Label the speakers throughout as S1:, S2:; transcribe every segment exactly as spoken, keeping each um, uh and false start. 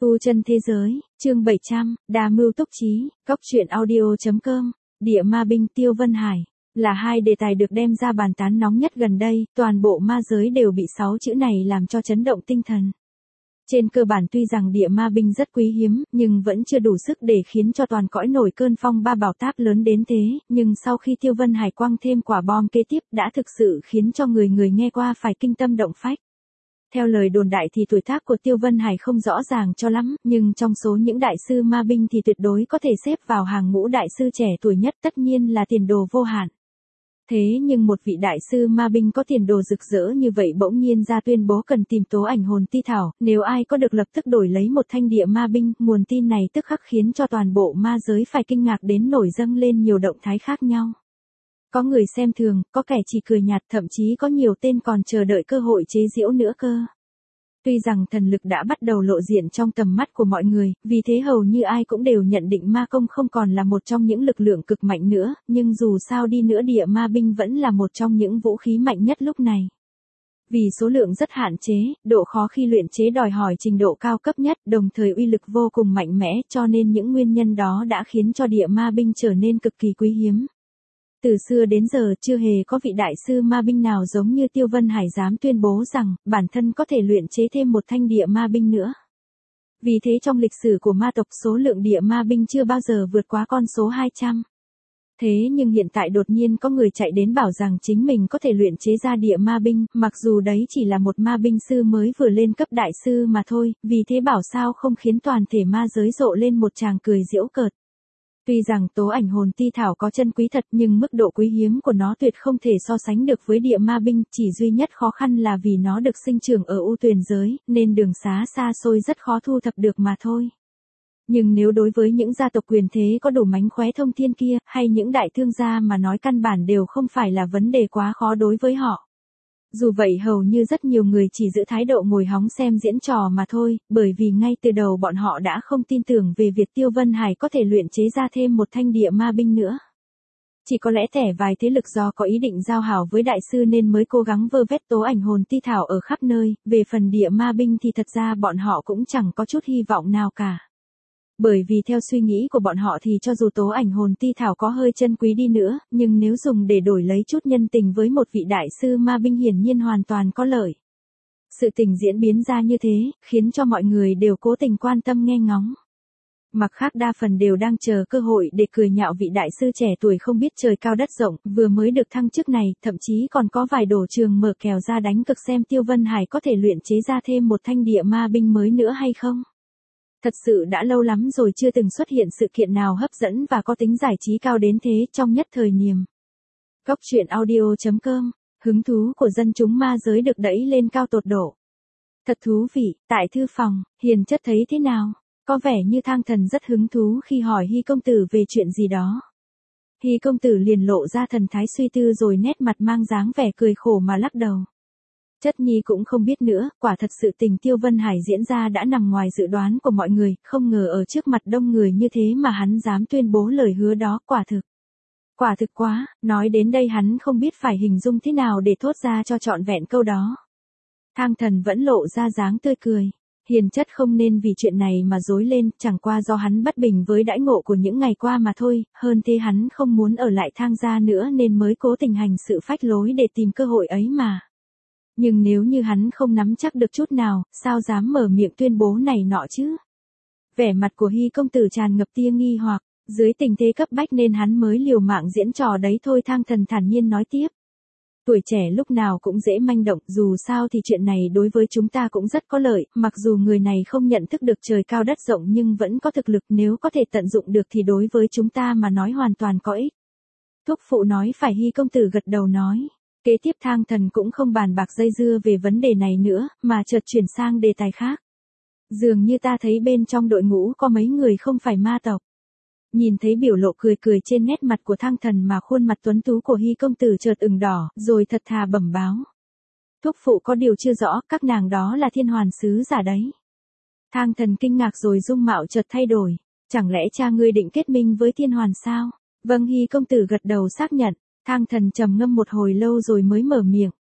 S1: Tu chân thế giới, chương bảy trăm, đa mưu túc trí, góc truyện audio.com, địa ma binh Tiêu Vân Hải, là hai đề tài được đem ra bàn tán nóng nhất gần đây, toàn bộ ma giới đều bị sáu chữ này làm cho chấn động tinh thần. Trên cơ bản tuy rằng địa ma binh rất quý hiếm, nhưng vẫn chưa đủ sức để khiến cho toàn cõi nổi cơn phong ba bảo táp lớn đến thế, nhưng sau khi Tiêu Vân Hải quăng thêm quả bom kế tiếp đã thực sự khiến cho người người nghe qua phải kinh tâm động phách. Theo lời đồn đại thì tuổi tác của Tiêu Vân Hải không rõ ràng cho lắm, nhưng trong số những đại sư ma binh thì tuyệt đối có thể xếp vào hàng ngũ đại sư trẻ tuổi nhất, tất nhiên là tiền đồ vô hạn. Thế nhưng một vị đại sư ma binh có tiền đồ rực rỡ như vậy bỗng nhiên ra tuyên bố cần tìm tố ảnh hồn ti thảo, nếu ai có được lập tức đổi lấy một thanh địa ma binh, nguồn tin này tức khắc khiến cho toàn bộ ma giới phải kinh ngạc đến nổi dâng lên nhiều động thái khác nhau. Có người xem thường, có kẻ chỉ cười nhạt, thậm chí có nhiều tên còn chờ đợi cơ hội chế giễu nữa cơ. Tuy rằng thần lực đã bắt đầu lộ diện trong tầm mắt của mọi người, vì thế hầu như ai cũng đều nhận định ma công không còn là một trong những lực lượng cực mạnh nữa, nhưng dù sao đi nữa địa ma binh vẫn là một trong những vũ khí mạnh nhất lúc này. Vì số lượng rất hạn chế, độ khó khi luyện chế đòi hỏi trình độ cao cấp nhất, đồng thời uy lực vô cùng mạnh mẽ, cho nên những nguyên nhân đó đã khiến cho địa ma binh trở nên cực kỳ quý hiếm. Từ xưa đến giờ chưa hề có vị đại sư ma binh nào giống như Tiêu Vân Hải dám tuyên bố rằng bản thân có thể luyện chế thêm một thanh địa ma binh nữa. Vì thế trong lịch sử của ma tộc số lượng địa ma binh chưa bao giờ vượt quá con số hai trăm. Thế nhưng hiện tại đột nhiên có người chạy đến bảo rằng chính mình có thể luyện chế ra địa ma binh, mặc dù đấy chỉ là một ma binh sư mới vừa lên cấp đại sư mà thôi, vì thế bảo sao không khiến toàn thể ma giới rộ lên một tràng cười giễu cợt. Tuy rằng tố ảnh hồn ti thảo có chân quý thật nhưng mức độ quý hiếm của nó tuyệt không thể so sánh được với địa ma binh, chỉ duy nhất khó khăn là vì nó được sinh trưởng ở u tuyền giới, nên đường xá xa xôi rất khó thu thập được mà thôi. Nhưng nếu đối với những gia tộc quyền thế có đủ mánh khóe thông thiên kia, hay những đại thương gia mà nói căn bản đều không phải là vấn đề quá khó đối với họ. Dù vậy hầu như rất nhiều người chỉ giữ thái độ ngồi hóng xem diễn trò mà thôi, bởi vì ngay từ đầu bọn họ đã không tin tưởng về việc Tiêu Vân Hải có thể luyện chế ra thêm một thanh địa ma binh nữa. Chỉ có lẽ thẻ vài thế lực do có ý định giao hảo với đại sư nên mới cố gắng vơ vét tố ảnh hồn ti thảo ở khắp nơi, về phần địa ma binh thì thật ra bọn họ cũng chẳng có chút hy vọng nào cả. Bởi vì theo suy nghĩ của bọn họ thì cho dù tố ảnh hồn ti thảo có hơi chân quý đi nữa, nhưng nếu dùng để đổi lấy chút nhân tình với một vị đại sư ma binh hiển nhiên hoàn toàn có lợi. Sự tình diễn biến ra như thế, khiến cho mọi người đều cố tình quan tâm nghe ngóng. Mặc khác đa phần đều đang chờ cơ hội để cười nhạo vị đại sư trẻ tuổi không biết trời cao đất rộng, vừa mới được thăng chức này, thậm chí còn có vài đổ trường mở kèo ra đánh cực xem Tiêu Vân Hải có thể luyện chế ra thêm một thanh địa ma binh mới nữa hay không. Thật sự đã lâu lắm rồi chưa từng xuất hiện sự kiện nào hấp dẫn và có tính giải trí cao đến thế trong nhất thời niềm. Góc truyện audio.com, hứng thú của dân chúng ma giới được đẩy lên cao tột độ. Thật thú vị, tại thư phòng, Hiền Chất thấy thế nào? Có vẻ như Thang Thần rất hứng thú khi hỏi Hy công tử về chuyện gì đó. Hy công tử liền lộ ra thần thái suy tư rồi nét mặt mang dáng vẻ cười khổ mà lắc đầu. Chất nhi cũng không biết nữa, quả thật sự tình Tiêu Vân Hải diễn ra đã nằm ngoài dự đoán của mọi người, không ngờ ở trước mặt đông người như thế mà hắn dám tuyên bố lời hứa đó, quả thực. Quả thực quá, nói đến đây hắn không biết phải hình dung thế nào để thốt ra cho trọn vẹn câu đó. Thang Thần vẫn lộ ra dáng tươi cười. Hiền Chất không nên vì chuyện này mà rối lên, chẳng qua do hắn bất bình với đãi ngộ của những ngày qua mà thôi, hơn thế hắn không muốn ở lại Thang gia nữa nên mới cố tình hành sự phách lối để tìm cơ hội ấy mà. Nhưng nếu như hắn không nắm chắc được chút nào, sao dám mở miệng tuyên bố này nọ chứ? Vẻ mặt của Hy công tử tràn ngập tia nghi hoặc, dưới tình thế cấp bách nên hắn mới liều mạng diễn trò đấy thôi. Thang Thần thản nhiên nói tiếp. Tuổi trẻ lúc nào cũng dễ manh động, dù sao thì chuyện này đối với chúng ta cũng rất có lợi, mặc dù người này không nhận thức được trời cao đất rộng nhưng vẫn có thực lực, nếu có thể tận dụng được thì đối với chúng ta mà nói hoàn toàn có ích. Thúc phụ nói phải. Hy công tử gật đầu nói. Kế tiếp Thang Thần cũng không bàn bạc dây dưa về vấn đề này nữa, mà chợt chuyển sang đề tài khác. Dường như ta thấy bên trong đội ngũ có mấy người không phải ma tộc. Nhìn thấy biểu lộ cười cười trên nét mặt của Thang Thần mà khuôn mặt tuấn tú của Hy công tử chợt ửng đỏ, rồi thật thà bẩm báo. Thúc phụ có điều chưa rõ, các nàng đó là thiên hoàn sứ giả đấy. Thang Thần kinh ngạc rồi dung mạo chợt thay đổi. Chẳng lẽ cha ngươi định kết minh với thiên hoàn sao? Vâng. Hy công tử gật đầu xác nhận. Thang Thần trầm ngâm một hồi lâu rồi mới mở miệng.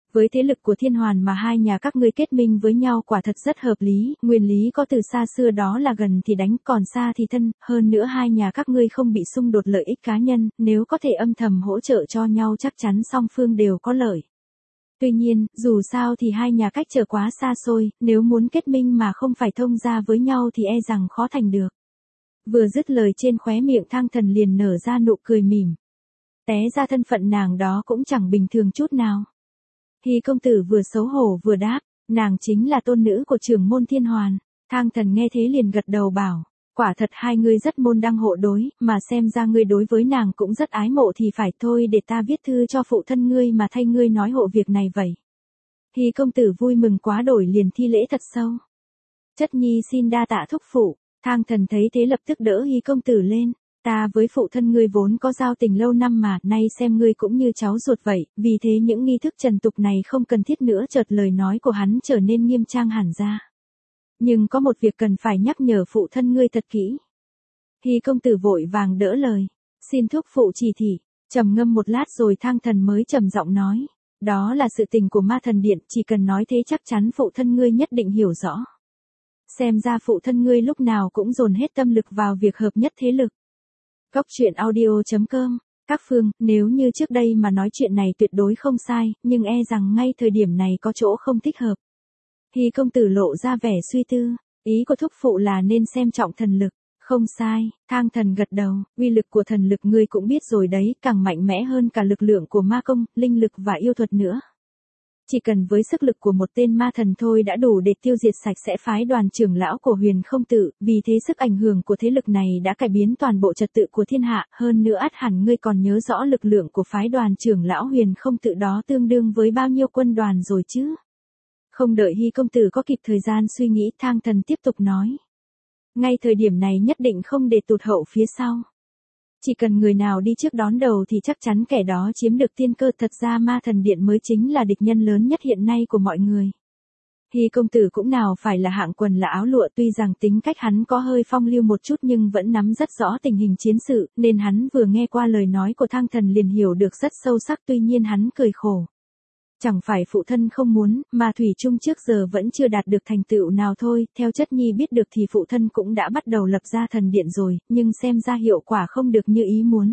S1: Với thế lực của Thiên Hoàn mà hai nhà các ngươi kết minh với nhau quả thật rất hợp lý, nguyên lý có từ xa xưa đó là gần thì đánh còn xa thì thân, hơn nữa hai nhà các ngươi không bị xung đột lợi ích cá nhân, nếu có thể âm thầm hỗ trợ cho nhau chắc chắn song phương đều có lợi. Tuy nhiên, dù sao thì hai nhà cách trở quá xa xôi, nếu muốn kết minh mà không phải thông gia với nhau thì e rằng khó thành được. Vừa dứt lời trên khóe miệng Thang Thần liền nở ra nụ cười mỉm. Té ra thân phận nàng đó cũng chẳng bình thường chút nào. Hy công tử vừa xấu hổ vừa đáp, nàng chính là tôn nữ của trưởng môn Thiên Hoàn. Thang Thần nghe thế liền gật đầu bảo, quả thật hai ngươi rất môn đăng hộ đối, mà xem ra ngươi đối với nàng cũng rất ái mộ thì phải, thôi để ta viết thư cho phụ thân ngươi mà thay ngươi nói hộ việc này vậy. Hy công tử vui mừng quá đổi liền thi lễ thật sâu. Chất nhi xin đa tạ thúc phụ. Thang Thần thấy thế lập tức đỡ Hy công tử lên. Ta với phụ thân ngươi vốn có giao tình lâu năm mà, nay xem ngươi cũng như cháu ruột vậy, vì thế những nghi thức trần tục này không cần thiết nữa. Chợt lời nói của hắn trở nên nghiêm trang hẳn ra. Nhưng có một việc cần phải nhắc nhở phụ thân ngươi thật kỹ. Hy công tử vội vàng đỡ lời. Xin thúc phụ chỉ thị. Trầm ngâm một lát rồi Thang Thần mới trầm giọng nói. Đó là sự tình của Ma Thần Điện, chỉ cần nói thế chắc chắn phụ thân ngươi nhất định hiểu rõ. Xem ra phụ thân ngươi lúc nào cũng dồn hết tâm lực vào việc hợp nhất thế lực. Góc truyện audio chấm com. Các phương, nếu như trước đây mà nói chuyện này tuyệt đối không sai, nhưng e rằng ngay thời điểm này có chỗ không thích hợp. Hy công tử lộ ra vẻ suy tư, ý của thúc phụ là nên xem trọng thần lực. Không sai, Thang Thần gật đầu, uy lực của thần lực ngươi cũng biết rồi đấy, càng mạnh mẽ hơn cả lực lượng của ma công, linh lực và yêu thuật nữa. Chỉ cần với sức lực của một tên ma thần thôi đã đủ để tiêu diệt sạch sẽ phái đoàn trưởng lão của Huyền Không Tự, vì thế sức ảnh hưởng của thế lực này đã cải biến toàn bộ trật tự của thiên hạ, hơn nữa ắt hẳn ngươi còn nhớ rõ lực lượng của phái đoàn trưởng lão Huyền Không Tự đó tương đương với bao nhiêu quân đoàn rồi chứ. Không đợi Hy công tử có kịp thời gian suy nghĩ, Thang Thần tiếp tục nói. Ngay thời điểm này nhất định không để tụt hậu phía sau. Chỉ cần người nào đi trước đón đầu thì chắc chắn kẻ đó chiếm được tiên cơ, thật ra Ma Thần Điện mới chính là địch nhân lớn nhất hiện nay của mọi người. Hy công tử cũng nào phải là hạng quần là áo lụa, tuy rằng tính cách hắn có hơi phong lưu một chút nhưng vẫn nắm rất rõ tình hình chiến sự, nên hắn vừa nghe qua lời nói của Thang Thần liền hiểu được rất sâu sắc, tuy nhiên hắn cười khổ. Chẳng phải phụ thân không muốn, mà thủy chung trước giờ vẫn chưa đạt được thành tựu nào thôi, theo chất nhi biết được thì phụ thân cũng đã bắt đầu lập ra thần điện rồi, nhưng xem ra hiệu quả không được như ý muốn.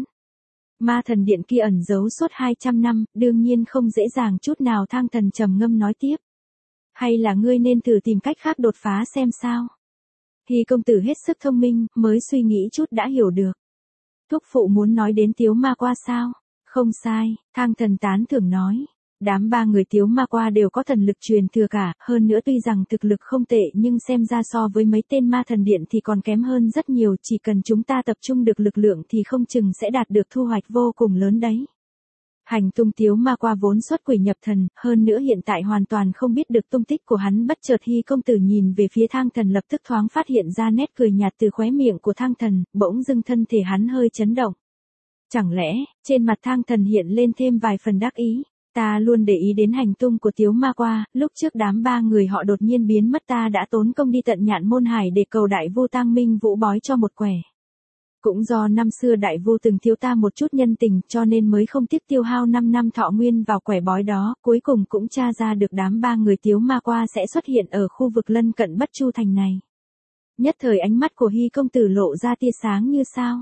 S1: Ma Thần Điện kia ẩn giấu suốt hai trăm năm, đương nhiên không dễ dàng chút nào. Thang Thần trầm ngâm nói tiếp. Hay là ngươi nên thử tìm cách khác đột phá xem sao. Hy công tử hết sức thông minh, mới suy nghĩ chút đã hiểu được. Thúc phụ muốn nói đến Tiếu Ma Qua sao? Không sai, Thang Thần tán thưởng nói. Đám ba người Tiếu Ma Qua đều có thần lực truyền thừa cả, hơn nữa tuy rằng thực lực không tệ nhưng xem ra so với mấy tên Ma Thần Điện thì còn kém hơn rất nhiều, chỉ cần chúng ta tập trung được lực lượng thì không chừng sẽ đạt được thu hoạch vô cùng lớn đấy. Hành tung Tiếu Ma Qua vốn xuất quỷ nhập thần, hơn nữa hiện tại hoàn toàn không biết được tung tích của hắn. Bất chợt Hy công tử nhìn về phía Thang Thần, lập tức thoáng phát hiện ra nét cười nhạt từ khóe miệng của Thang Thần, bỗng dưng thân thể hắn hơi chấn động. Chẳng lẽ, trên mặt Thang Thần hiện lên thêm vài phần đắc ý. Ta luôn để ý đến hành tung của Tiếu Ma Qua, lúc trước đám ba người họ đột nhiên biến mất ta đã tốn công đi tận Nhạn Môn Hải để cầu đại vu Tang Minh Vũ bói cho một quẻ. Cũng do năm xưa đại vu từng thiếu ta một chút nhân tình cho nên mới không tiếc tiêu hao năm năm thọ nguyên vào quẻ bói đó, cuối cùng cũng tra ra được đám ba người Tiếu Ma Qua sẽ xuất hiện ở khu vực lân cận Bất Chu Thành này. Nhất thời ánh mắt của Hy công tử lộ ra tia sáng như sao.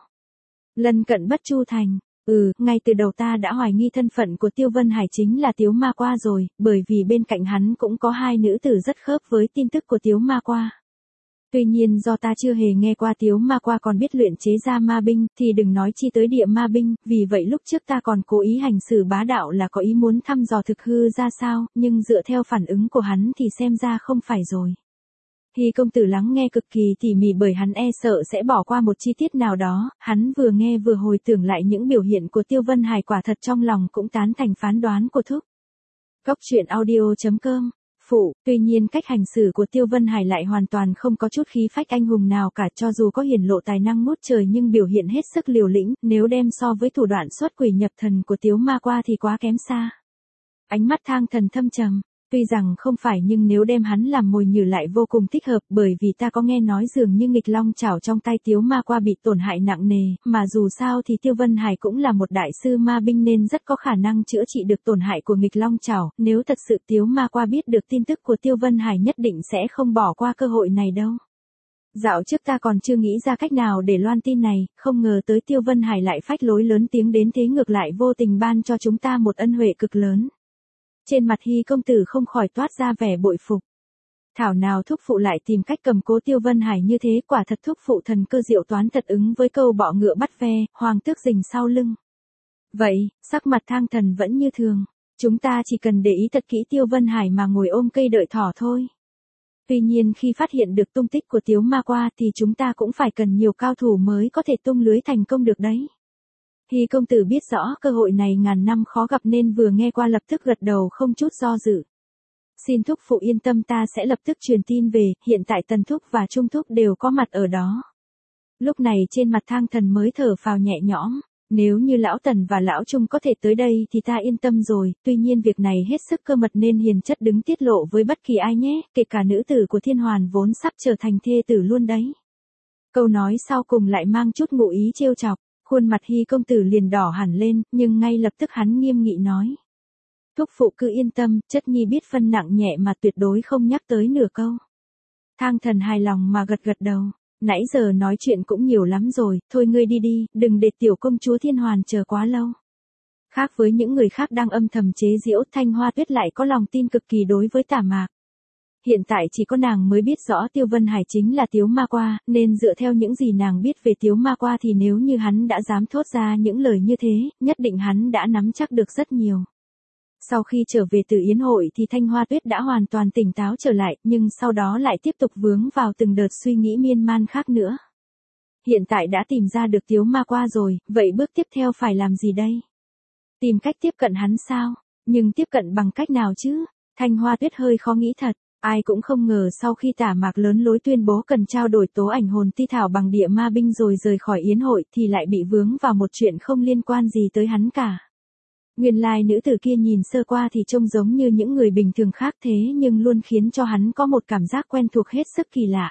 S1: Lân cận Bất Chu Thành. Ừ, ngay từ đầu ta đã hoài nghi thân phận của Tiêu Vân Hải chính là Tiếu Ma Qua rồi, bởi vì bên cạnh hắn cũng có hai nữ tử rất khớp với tin tức của Tiếu Ma Qua. Tuy nhiên do ta chưa hề nghe qua Tiếu Ma Qua còn biết luyện chế ra ma binh, thì đừng nói chi tới địa ma binh, vì vậy lúc trước ta còn cố ý hành xử bá đạo là có ý muốn thăm dò thực hư ra sao, nhưng dựa theo phản ứng của hắn thì xem ra không phải rồi. Hy công tử lắng nghe cực kỳ tỉ mỉ bởi hắn e sợ sẽ bỏ qua một chi tiết nào đó, hắn vừa nghe vừa hồi tưởng lại những biểu hiện của Tiêu Vân Hải, quả thật trong lòng cũng tán thành phán đoán của thúc. Góc truyện audio chấm com. Phụ, tuy nhiên cách hành xử của Tiêu Vân Hải lại hoàn toàn không có chút khí phách anh hùng nào cả, cho dù có hiển lộ tài năng ngút trời nhưng biểu hiện hết sức liều lĩnh, nếu đem so với thủ đoạn xuất quỷ nhập thần của Tiếu Ma Qua thì quá kém xa. Ánh mắt Thang Thần thâm trầm. Tuy rằng không phải nhưng nếu đem hắn làm mồi nhử lại vô cùng thích hợp, bởi vì ta có nghe nói dường như nghịch long chảo trong tay Tiếu Ma Qua bị tổn hại nặng nề, mà dù sao thì Tiêu Vân Hải cũng là một đại sư ma binh nên rất có khả năng chữa trị được tổn hại của nghịch long chảo, nếu thật sự Tiếu Ma Qua biết được tin tức của Tiêu Vân Hải nhất định sẽ không bỏ qua cơ hội này đâu. Dạo trước ta còn chưa nghĩ ra cách nào để loan tin này, không ngờ tới Tiêu Vân Hải lại phách lối lớn tiếng đến thế, ngược lại vô tình ban cho chúng ta một ân huệ cực lớn. Trên mặt Hy công tử không khỏi toát ra vẻ bội phục. Thảo nào thúc phụ lại tìm cách cầm cố Tiêu Vân Hải như thế, quả thật thúc phụ thần cơ diệu toán thật ứng với câu bọ ngựa bắt ve, hoàng tước rình sau lưng. Vậy, sắc mặt Thang Thần vẫn như thường, chúng ta chỉ cần để ý thật kỹ Tiêu Vân Hải mà ngồi ôm cây đợi thỏ thôi. Tuy nhiên khi phát hiện được tung tích của Tiếu Ma Qua thì chúng ta cũng phải cần nhiều cao thủ mới có thể tung lưới thành công được đấy. Hy công tử biết rõ cơ hội này ngàn năm khó gặp nên vừa nghe qua lập tức gật đầu không chút do dự. Xin thúc phụ yên tâm, ta sẽ lập tức truyền tin về, hiện tại Tần thúc và Trung thúc đều có mặt ở đó. Lúc này trên mặt Thang Thần mới thở phào nhẹ nhõm, nếu như lão Tần và lão Trung có thể tới đây thì ta yên tâm rồi, tuy nhiên việc này hết sức cơ mật nên hiền chất đứng tiết lộ với bất kỳ ai nhé, kể cả nữ tử của Thiên Hoàn vốn sắp trở thành thê tử luôn đấy. Câu nói sau cùng lại mang chút ngụ ý trêu chọc. Khuôn mặt Hy công tử liền đỏ hẳn lên, nhưng ngay lập tức hắn nghiêm nghị nói. Thúc phụ cứ yên tâm, chất nhi biết phân nặng nhẹ mà tuyệt đối không nhắc tới nửa câu. Thang Thần hài lòng mà gật gật đầu, nãy giờ nói chuyện cũng nhiều lắm rồi, thôi ngươi đi đi, đừng để tiểu công chúa Thiên Hoàn chờ quá lâu. Khác với những người khác đang âm thầm chế giễu, Thanh Hoa Tuyết lại có lòng tin cực kỳ đối với Tả Mạc. Hiện tại chỉ có nàng mới biết rõ Tiêu Vân Hải chính là Tiếu Ma Qua, nên dựa theo những gì nàng biết về Tiếu Ma Qua thì nếu như hắn đã dám thốt ra những lời như thế, nhất định hắn đã nắm chắc được rất nhiều. Sau khi trở về từ yến hội thì Thanh Hoa Tuyết đã hoàn toàn tỉnh táo trở lại, nhưng sau đó lại tiếp tục vướng vào từng đợt suy nghĩ miên man khác nữa. Hiện tại đã tìm ra được Tiếu Ma Qua rồi, vậy bước tiếp theo phải làm gì đây? Tìm cách tiếp cận hắn sao? Nhưng tiếp cận bằng cách nào chứ? Thanh Hoa Tuyết hơi khó nghĩ thật. Ai cũng không ngờ sau khi Tả Mạc lớn lối tuyên bố cần trao đổi tố ảnh hồn ti thảo bằng địa ma binh rồi rời khỏi yến hội thì lại bị vướng vào một chuyện không liên quan gì tới hắn cả. Nguyên lai nữ tử kia nhìn sơ qua thì trông giống như những người bình thường khác thế nhưng luôn khiến cho hắn có một cảm giác quen thuộc hết sức kỳ lạ.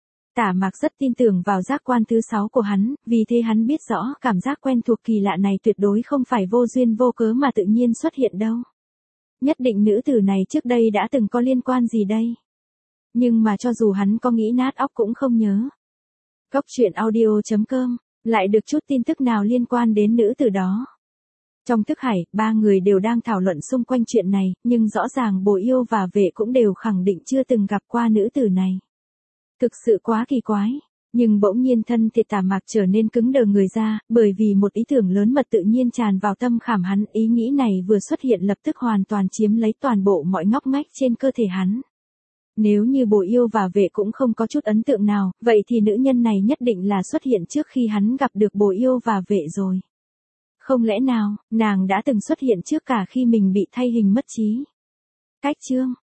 S1: Tả Mạc rất tin tưởng vào giác quan thứ sáu của hắn, vì thế hắn biết rõ cảm giác quen thuộc kỳ lạ này tuyệt đối không phải vô duyên vô cớ mà tự nhiên xuất hiện đâu. Nhất định nữ tử này trước đây đã từng có liên quan gì đây. Nhưng mà cho dù hắn có nghĩ nát óc cũng không nhớ. Góc truyện audio chấm com lại được chút tin tức nào liên quan đến nữ tử đó. Trong thức hải, ba người đều đang thảo luận xung quanh chuyện này, nhưng rõ ràng Bồ Yêu và Vệ cũng đều khẳng định chưa từng gặp qua nữ tử này. Thực sự quá kỳ quái. Nhưng bỗng nhiên thân thể Tả Mạc trở nên cứng đờ người ra, bởi vì một ý tưởng lớn mật tự nhiên tràn vào tâm khảm hắn, ý nghĩ này vừa xuất hiện lập tức hoàn toàn chiếm lấy toàn bộ mọi ngóc ngách trên cơ thể hắn. Nếu như Bồ Yêu và Vệ cũng không có chút ấn tượng nào, vậy thì nữ nhân này nhất định là xuất hiện trước khi hắn gặp được Bồ Yêu và Vệ rồi. Không lẽ nào, nàng đã từng xuất hiện trước cả khi mình bị thay hình mất trí? Cách chương